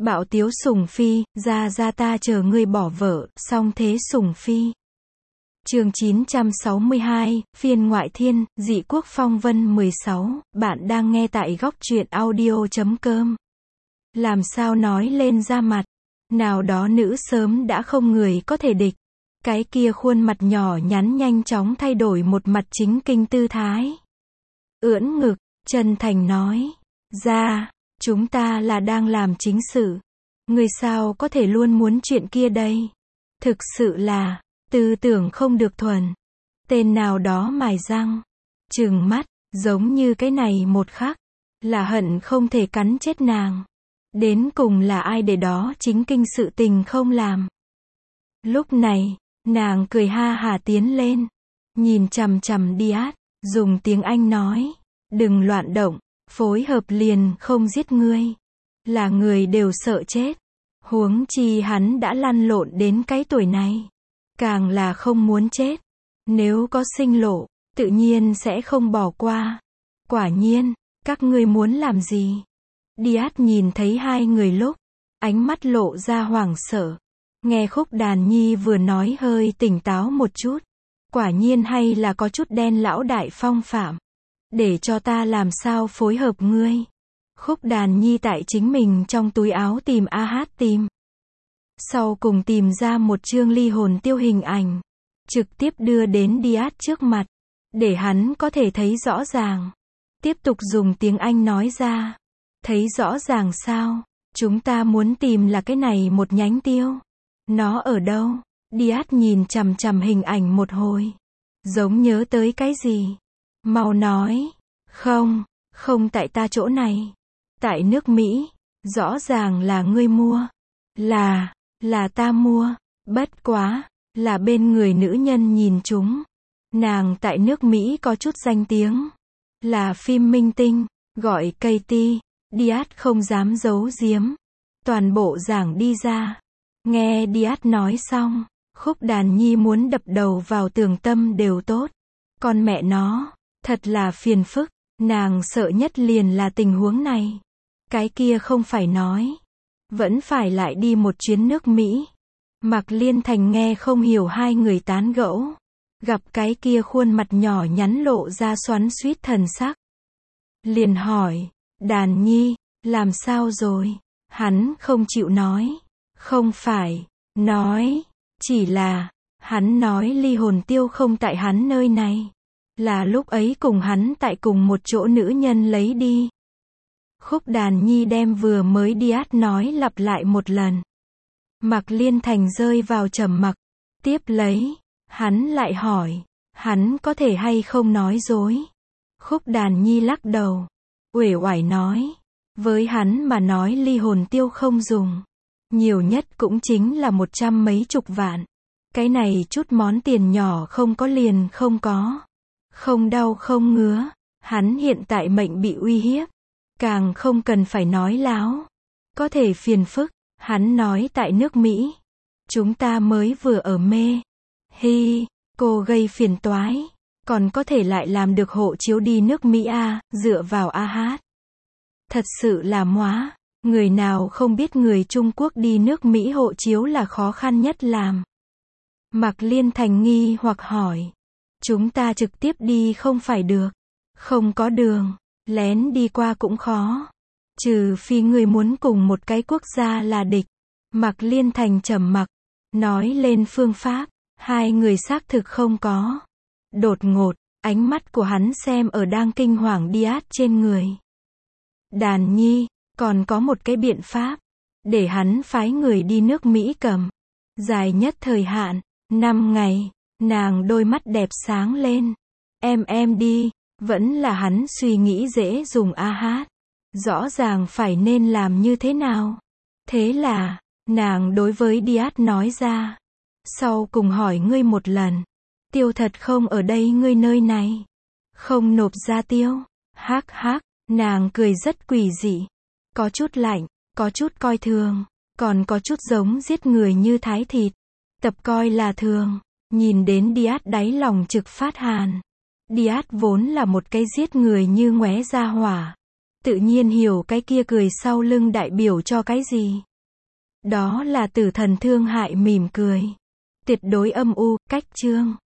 Bạo tiếu Sùng Phi, ra ta chờ ngươi bỏ vợ, song thế Sùng Phi. Chương 962, phiên ngoại thiên, dị quốc phong vân 16, bạn đang nghe tại góc truyện audio.com. Làm sao nói lên ra mặt, nào đó nữ sớm đã không người có thể địch. Cái kia khuôn mặt nhỏ nhắn nhanh chóng thay đổi một mặt chính kinh tư thái. Ưỡn ngực, chân thành nói, ra, chúng ta là đang làm chính sự. Người sao có thể luôn muốn chuyện kia đây? Thực sự là, tư tưởng không được thuần. Tên nào đó mài răng, trừng mắt, giống như cái này một khắc, là hận không thể cắn chết nàng. Đến cùng là ai để đó chính kinh sự tình không làm. Lúc này, nàng cười ha hả tiến lên, nhìn chằm chằm Điát, dùng tiếng Anh nói, đừng loạn động, phối hợp liền không giết ngươi. Là người đều sợ chết. Huống chi hắn đã lăn lộn đến cái tuổi này. Càng là không muốn chết. Nếu có sinh lộ, tự nhiên sẽ không bỏ qua. Quả nhiên, các ngươi muốn làm gì? Điát nhìn thấy hai người lúc, ánh mắt lộ ra hoảng sợ. Nghe Khúc Đàn Nhi vừa nói hơi tỉnh táo một chút. Quả nhiên hay là có chút đen lão đại phong phạm. Để cho ta làm sao phối hợp ngươi. Khúc Đàn Nhi tại chính mình trong túi áo tìm tìm. Sau cùng tìm ra một chương ly hồn tiêu hình ảnh. Trực tiếp đưa đến Điát trước mặt. Để hắn có thể thấy rõ ràng. Tiếp tục dùng tiếng Anh nói ra. Thấy rõ ràng sao? Chúng ta muốn tìm là cái này một nhánh tiêu. Nó ở đâu? Điát nhìn chằm chằm hình ảnh một hồi. Giống nhớ tới cái gì? Mau nói. Không tại ta chỗ này. Tại nước Mỹ. Rõ ràng là ngươi mua. Là ta mua. Bất quá. Là bên người nữ nhân nhìn chúng. Nàng tại nước Mỹ có chút danh tiếng. Là phim minh tinh. Gọi Katie. Điát không dám giấu giếm. Toàn bộ giảng đi ra. Nghe Điát nói xong. Khúc Đàn Nhi muốn đập đầu vào tường tâm đều tốt. Con mẹ nó. Thật là phiền phức. Nàng sợ nhất liền là tình huống này. Cái kia không phải nói. Vẫn phải lại đi một chuyến nước Mỹ. Mạc Liên Thành nghe không hiểu hai người tán gẫu. Gặp cái kia khuôn mặt nhỏ nhắn lộ ra xoắn xuýt thần sắc. Liền hỏi. Đàn Nhi, làm sao rồi? Hắn không chịu nói. Không phải. Nói. Chỉ là. Hắn nói ly hồn tiêu không tại hắn nơi này. Là lúc ấy cùng hắn tại cùng một chỗ nữ nhân lấy đi. Khúc Đàn Nhi đem vừa mới Điát nói lặp lại một lần. Mạc Liên Thành rơi vào trầm mặc. Tiếp lấy, hắn lại hỏi, hắn có thể hay không nói dối? Khúc Đàn Nhi lắc đầu, uể oải nói, với hắn mà nói ly hồn tiêu không dùng. Nhiều nhất cũng chính là 100 mấy chục vạn. Cái này chút món tiền nhỏ không có liền không có. Không đau không ngứa, hắn hiện tại mệnh bị uy hiếp. Càng không cần phải nói láo. Có thể phiền phức, hắn nói tại nước Mỹ. Chúng ta mới vừa ở mê. Cô gây phiền toái. Còn có thể lại làm được hộ chiếu đi nước Mỹ dựa vào Thật sự là móa. Người nào không biết người Trung Quốc đi nước Mỹ hộ chiếu là khó khăn nhất làm. Mạc Liên Thành nghi hoặc hỏi. Chúng ta trực tiếp đi không phải được. Không có đường. Lén đi qua cũng khó. Trừ phi người muốn cùng một cái quốc gia là địch. Mạc Liên Thành trầm mặc. Nói lên phương pháp. Hai người xác thực không có. Đột ngột, ánh mắt của hắn xem ở đang kinh hoàng Điát trên người. Đàn Nhi, còn có một cái biện pháp. Để hắn phái người đi nước Mỹ cầm. Dài nhất thời hạn, 5 ngày. Nàng đôi mắt đẹp sáng lên. Em đi. Vẫn là hắn suy nghĩ dễ dùng Rõ ràng phải nên làm như thế nào. Thế là, nàng đối với Điát nói ra. Sau cùng hỏi ngươi một lần. Tiêu thật không ở đây ngươi nơi này. Không nộp ra tiêu. Hắc, nàng cười rất quỷ dị. Có chút lạnh, có chút coi thường. Còn có chút giống giết người như thái thịt. Tập coi là thường. Nhìn đến Điát đáy lòng trực phát hàn. Điát vốn là một cái giết người như ngoé ra hỏa. Tự nhiên hiểu cái kia cười sau lưng đại biểu cho cái gì. Đó là tử thần thương hại mỉm cười. Tuyệt đối âm u, cách chương.